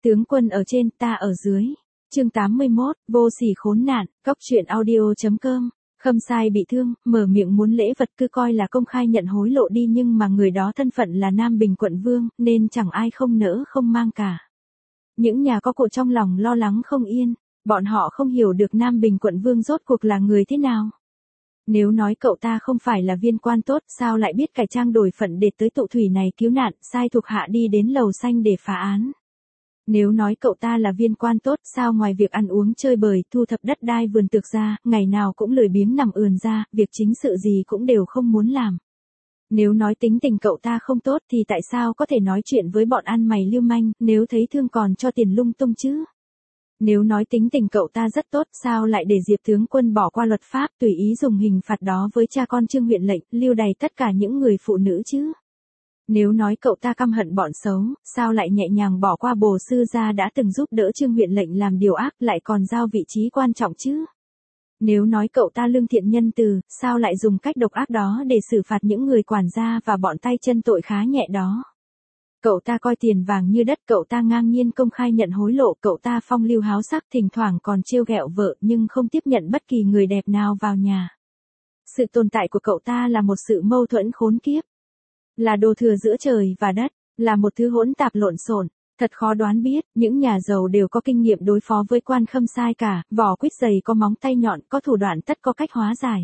Tướng quân ở trên, ta ở dưới. Chương 81, vô sỉ khốn nạn, Cóc truyện audio.com. Khâm Sai bị thương, mở miệng muốn lễ vật cứ coi là công khai nhận hối lộ đi, nhưng mà người đó thân phận là Nam Bình quận vương, nên chẳng ai không nỡ không mang cả. Những nhà có của trong lòng lo lắng không yên, bọn họ không hiểu được Nam Bình quận vương rốt cuộc là người thế nào. Nếu nói cậu ta không phải là viên quan tốt, sao lại biết cải trang đổi phận để tới tụ thủy này cứu nạn, sai thuộc hạ đi đến lầu xanh để phá án. Nếu nói cậu ta là viên quan tốt, sao ngoài việc ăn uống chơi bời, thu thập đất đai vườn tược ra, ngày nào cũng lười biếng nằm ườn ra, việc chính sự gì cũng đều không muốn làm. Nếu nói tính tình cậu ta không tốt thì tại sao có thể nói chuyện với bọn ăn mày lưu manh, nếu thấy thương còn cho tiền lung tung chứ? Nếu nói tính tình cậu ta rất tốt, sao lại để Diệp tướng quân bỏ qua luật pháp, tùy ý dùng hình phạt đó với cha con Trương huyện lệnh, lưu đày tất cả những người phụ nữ chứ? Nếu nói cậu ta căm hận bọn xấu, sao lại nhẹ nhàng bỏ qua Bồ sư gia đã từng giúp đỡ Trương huyện lệnh làm điều ác, lại còn giao vị trí quan trọng chứ? Nếu nói cậu ta lương thiện nhân từ, sao lại dùng cách độc ác đó để xử phạt những người quản gia và bọn tay chân tội khá nhẹ đó? Cậu ta coi tiền vàng như đất, cậu ta ngang nhiên công khai nhận hối lộ, cậu ta phong lưu háo sắc, thỉnh thoảng còn trêu ghẹo vợ nhưng không tiếp nhận bất kỳ người đẹp nào vào nhà. Sự tồn tại của cậu ta là một sự mâu thuẫn khốn kiếp. Là đồ thừa giữa trời và đất, là một thứ hỗn tạp lộn xộn, thật khó đoán biết, những nhà giàu đều có kinh nghiệm đối phó với quan Khâm Sai cả, vỏ quýt dày có móng tay nhọn, có thủ đoạn tất có cách hóa giải.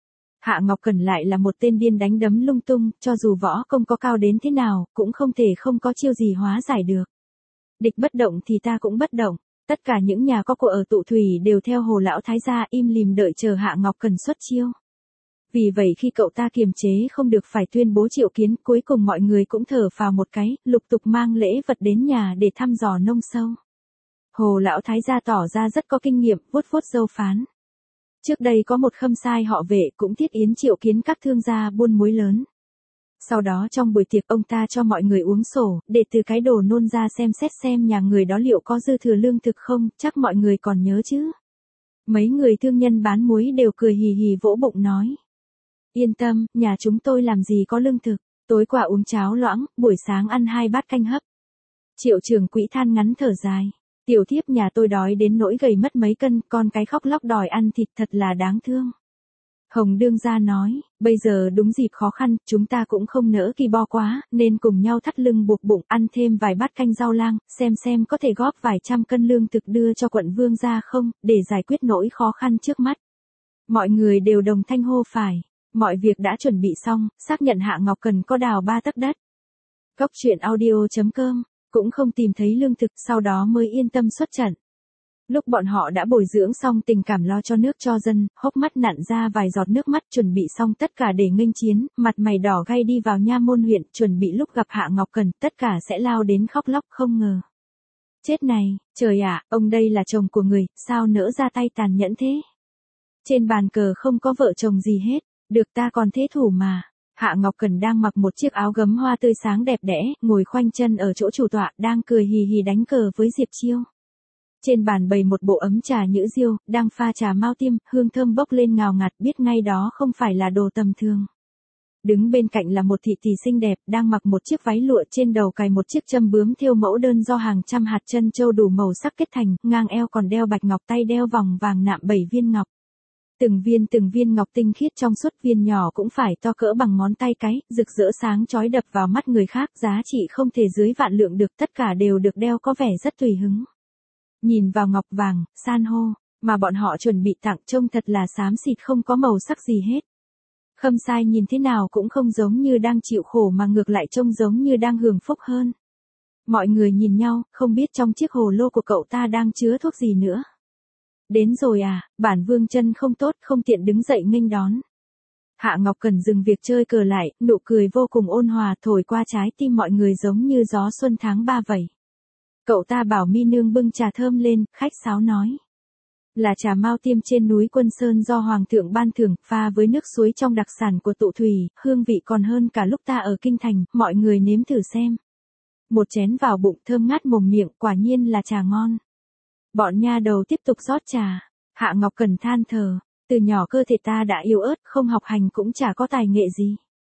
Hạ Ngọc Cẩn lại là một tên điên đánh đấm lung tung, cho dù võ công có cao đến thế nào, cũng không thể không có chiêu gì hóa giải được. Địch bất động thì ta cũng bất động, tất cả những nhà có của ở tụ thủy đều theo Hồ lão thái gia im lìm đợi chờ Hạ Ngọc Cẩn xuất chiêu. Vì vậy khi cậu ta kiềm chế không được phải tuyên bố triệu kiến, cuối cùng mọi người cũng thở phào một cái, lục tục mang lễ vật đến nhà để thăm dò nông sâu. Hồ lão thái gia tỏ ra rất có kinh nghiệm, vuốt vuốt râu phán. Trước đây có một Khâm Sai họ Vệ cũng thiết yến triệu kiến các thương gia buôn muối lớn. Sau đó trong buổi tiệc ông ta cho mọi người uống sổ, để từ cái đồ nôn ra xem xét xem nhà người đó liệu có dư thừa lương thực không, chắc mọi người còn nhớ chứ. Mấy người thương nhân bán muối đều cười hì hì vỗ bụng nói. Yên tâm, nhà chúng tôi làm gì có lương thực, tối qua uống cháo loãng, buổi sáng ăn 2 bát canh hấp. Triệu Trường Quỹ than ngắn thở dài. Tiểu thiếp nhà tôi đói đến nỗi gầy mất mấy cân, con cái khóc lóc đòi ăn thịt thật là đáng thương. Hồng Đương gia nói, bây giờ đúng dịp khó khăn, chúng ta cũng không nỡ kỳ bo quá, nên cùng nhau thắt lưng buộc bụng, ăn thêm vài bát canh rau lang, xem có thể góp vài trăm cân lương thực đưa cho quận vương gia không, để giải quyết nỗi khó khăn trước mắt. Mọi người đều đồng thanh hô phải. Mọi việc đã chuẩn bị xong, xác nhận Hạ Ngọc Cẩn có đào 3 tấc đất. Cóc truyện audio.com, cũng không tìm thấy lương thực, sau đó mới yên tâm xuất trận. Lúc bọn họ đã bồi dưỡng xong tình cảm lo cho nước cho dân, hốc mắt nặn ra vài giọt nước mắt, chuẩn bị xong tất cả để nghênh chiến, mặt mày đỏ gay đi vào nha môn huyện, chuẩn bị lúc gặp Hạ Ngọc Cẩn, tất cả sẽ lao đến khóc lóc không ngờ. Chết này, trời ạ, ông đây là chồng của người, sao nỡ ra tay tàn nhẫn thế? Trên bàn cờ không có vợ chồng gì hết. Được ta còn thế thủ mà. Hạ Ngọc Cẩn đang mặc một chiếc áo gấm hoa tươi sáng đẹp đẽ, ngồi khoanh chân ở chỗ chủ tọa, đang cười hì hì đánh cờ với Diệp Chiêu. Trên bàn bày một bộ ấm trà nhữ diêu, đang pha trà mao tiêm, hương thơm bốc lên ngào ngạt, biết ngay đó không phải là đồ tầm thường. Đứng bên cạnh là một thị tỷ xinh đẹp, đang mặc một chiếc váy lụa, trên đầu cài một chiếc châm bướm thêu mẫu đơn do hàng trăm hạt chân châu đủ màu sắc kết thành, ngang eo còn đeo bạch ngọc, tay đeo vòng vàng nạm 7 viên ngọc. Từng viên ngọc tinh khiết trong suốt, viên nhỏ cũng phải to cỡ bằng ngón tay cái, rực rỡ sáng chói đập vào mắt người khác, giá trị không thể dưới vạn lượng được, tất cả đều được đeo có vẻ rất tùy hứng. Nhìn vào ngọc vàng, san hô, mà bọn họ chuẩn bị tặng trông thật là xám xịt không có màu sắc gì hết. Khâm Sai nhìn thế nào cũng không giống như đang chịu khổ mà ngược lại trông giống như đang hưởng phúc hơn. Mọi người nhìn nhau, không biết trong chiếc hồ lô của cậu ta đang chứa thuốc gì nữa. Đến rồi à, bản vương chân không tốt, không tiện đứng dậy nghênh đón. Hạ Ngọc Cẩn dừng việc chơi cờ lại, nụ cười vô cùng ôn hòa thổi qua trái tim mọi người giống như gió xuân tháng 3 vậy. Cậu ta bảo mi nương bưng trà thơm lên, khách sáo nói. Là trà mao tiêm trên núi Quân Sơn do Hoàng thượng ban thưởng, pha với nước suối trong đặc sản của tụ thủy, hương vị còn hơn cả lúc ta ở kinh thành, mọi người nếm thử xem. Một chén vào bụng thơm ngát mồm miệng, quả nhiên là trà ngon. Bọn nha đầu tiếp tục rót trà. Hạ Ngọc Cẩn than thở, từ nhỏ cơ thể ta đã yếu ớt, không học hành cũng chả có tài nghệ gì.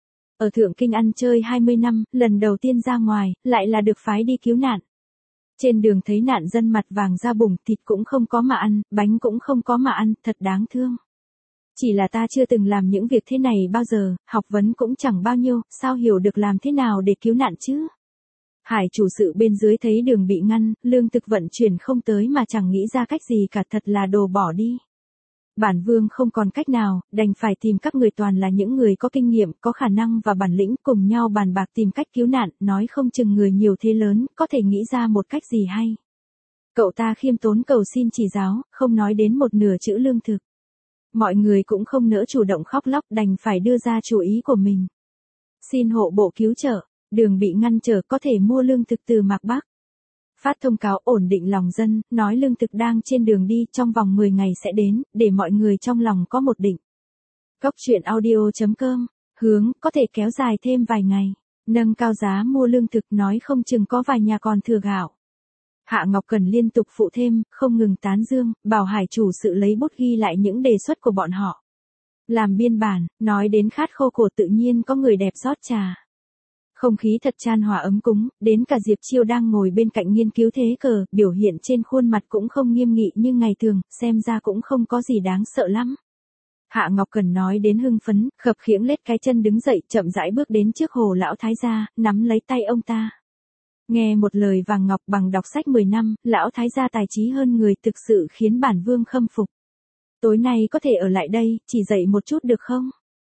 Ở Thượng Kinh ăn chơi 20 năm, lần đầu tiên ra ngoài, lại là được phái đi cứu nạn. Trên đường thấy nạn dân mặt vàng da bùng, thịt cũng không có mà ăn, bánh cũng không có mà ăn, thật đáng thương. Chỉ là ta chưa từng làm những việc thế này bao giờ, học vấn cũng chẳng bao nhiêu, sao hiểu được làm thế nào để cứu nạn chứ? Hải chủ sự bên dưới thấy đường bị ngăn, lương thực vận chuyển không tới mà chẳng nghĩ ra cách gì cả, thật là đồ bỏ đi. Bản vương không còn cách nào, đành phải tìm các người toàn là những người có kinh nghiệm, có khả năng và bản lĩnh cùng nhau bàn bạc tìm cách cứu nạn, nói không chừng người nhiều thế lớn, có thể nghĩ ra một cách gì hay. Cậu ta khiêm tốn cầu xin chỉ giáo, không nói đến một nửa chữ lương thực. Mọi người cũng không nỡ chủ động khóc lóc, đành phải đưa ra chủ ý của mình. Xin hộ bộ cứu trợ, đường bị ngăn trở có thể mua lương thực từ Mạc Bắc. Phát thông cáo ổn định lòng dân, nói lương thực đang trên đường đi, trong vòng 10 ngày sẽ đến, để mọi người trong lòng có một định. Cốc truyện audio.com, hướng, có thể kéo dài thêm vài ngày. Nâng cao giá mua lương thực, nói không chừng có vài nhà còn thừa gạo. Hạ Ngọc Cần liên tục phụ thêm, không ngừng tán dương, bảo hải chủ sự lấy bút ghi lại những đề xuất của bọn họ. Làm biên bản, nói đến khát khô cổ tự nhiên có người đẹp rót trà. Không khí thật chan hòa ấm cúng, đến cả Diệp Chiêu đang ngồi bên cạnh nghiên cứu thế cờ, biểu hiện trên khuôn mặt cũng không nghiêm nghị như ngày thường, xem ra cũng không có gì đáng sợ lắm. Hạ Ngọc Cần nói đến hưng phấn, khập khiễng lết cái chân đứng dậy, chậm rãi bước đến trước Hồ lão thái gia, nắm lấy tay ông ta. Nghe một lời vàng ngọc bằng đọc sách 10 năm, lão thái gia tài trí hơn người thực sự khiến bản vương khâm phục. Tối nay có thể ở lại đây, chỉ dậy một chút được không?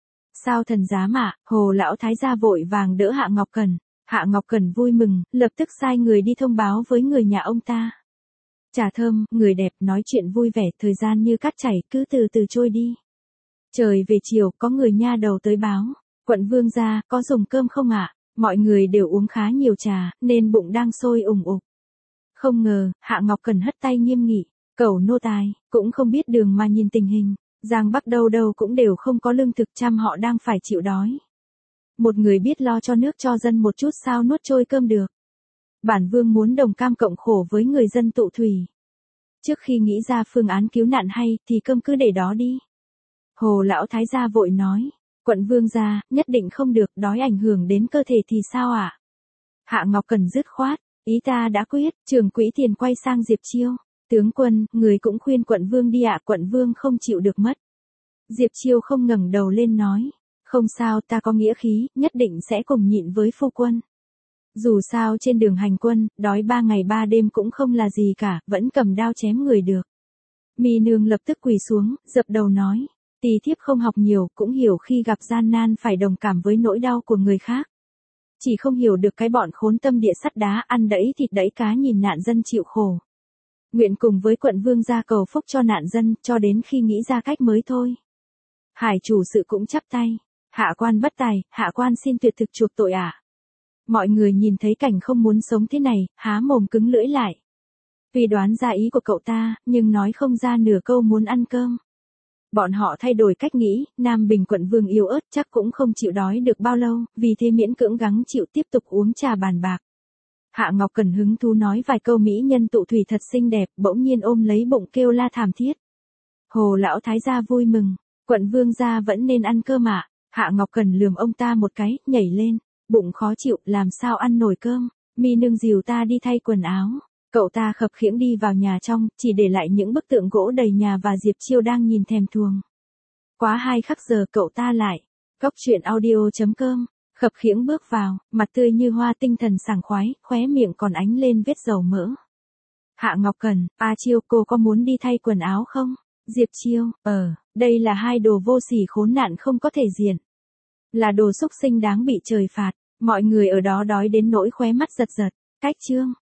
Sao thần dám ạ? Hồ lão thái gia vội vàng đỡ Hạ Ngọc Cần. Hạ Ngọc Cần vui mừng, lập tức sai người đi thông báo với người nhà ông ta. Trà thơm, người đẹp nói chuyện vui vẻ, thời gian như cát chảy, cứ từ từ trôi đi. Trời về chiều, có người nha đầu tới báo. Quận vương gia, có dùng cơm không ạ? Mọi người đều uống khá nhiều trà, nên bụng đang sôi ủng ục. Không ngờ, Hạ Ngọc Cần hất tay nghiêm nghị. Cẩu nô tài, cũng không biết đường mà nhìn tình hình. Giang Bắc đâu đâu cũng đều không có lương thực, trăm họ đang phải chịu đói. Một người biết lo cho nước cho dân một chút sao nuốt trôi cơm được. Bản vương muốn đồng cam cộng khổ với người dân tụ thủy. Trước khi nghĩ ra phương án cứu nạn hay thì cơm cứ để đó đi. Hồ lão thái gia vội nói. Quận vương gia, nhất định không được, đói ảnh hưởng đến cơ thể thì sao ạ? Hạ Ngọc Cần dứt khoát. Ý ta đã quyết, trưởng quỹ tiền quay sang Diệp Chiêu. Tướng quân, người cũng khuyên quận vương đi ạ, quận vương không chịu được mất. Diệp Chiêu không ngẩng đầu lên nói. Không sao, ta có nghĩa khí, nhất định sẽ cùng nhịn với phu quân. Dù sao trên đường hành quân, đói 3 ngày 3 đêm cũng không là gì cả, vẫn cầm đao chém người được. Mi nương lập tức quỳ xuống, dập đầu nói. Tỳ thiếp không học nhiều, cũng hiểu khi gặp gian nan phải đồng cảm với nỗi đau của người khác. Chỉ không hiểu được cái bọn khốn tâm địa sắt đá ăn đẫy thịt đẫy cá nhìn nạn dân chịu khổ. Nguyện cùng với quận vương gia cầu phúc cho nạn dân, cho đến khi nghĩ ra cách mới thôi. Hải chủ sự cũng chắp tay. Hạ quan bất tài, hạ quan xin tuyệt thực chuộc tội ạ. Mọi người nhìn thấy cảnh không muốn sống thế này, há mồm cứng lưỡi lại. Vì đoán ra ý của cậu ta, nhưng nói không ra nửa câu muốn ăn cơm. Bọn họ thay đổi cách nghĩ, Nam Bình quận vương yếu ớt chắc cũng không chịu đói được bao lâu, vì thế miễn cưỡng gắng chịu tiếp tục uống trà bàn bạc. Hạ Ngọc Cần hứng thú nói vài câu mỹ nhân tụ thủy thật xinh đẹp, bỗng nhiên ôm lấy bụng kêu la thảm thiết. Hồ lão thái gia vui mừng, quận vương gia vẫn nên ăn cơm ạ. Hạ Ngọc Cần lườm ông ta một cái, nhảy lên, bụng khó chịu, làm sao ăn nổi cơm, mi nương dìu ta đi thay quần áo. Cậu ta khập khiễng đi vào nhà trong, chỉ để lại những bức tượng gỗ đầy nhà và Diệp Chiêu đang nhìn thèm thuồng. Quá 2 khắc giờ cậu ta lại. Cốc truyện audio.com, khập khiễng bước vào, mặt tươi như hoa, tinh thần sảng khoái, khóe miệng còn ánh lên vết dầu mỡ. Hạ Ngọc Cần, Chiêu, cô có muốn đi thay quần áo không? Diệp Chiêu, đây là 2 đồ vô sỉ khốn nạn không có thể diện. Là đồ xúc sinh đáng bị trời phạt, mọi người ở đó đói đến nỗi khóe mắt giật giật. Cách chương.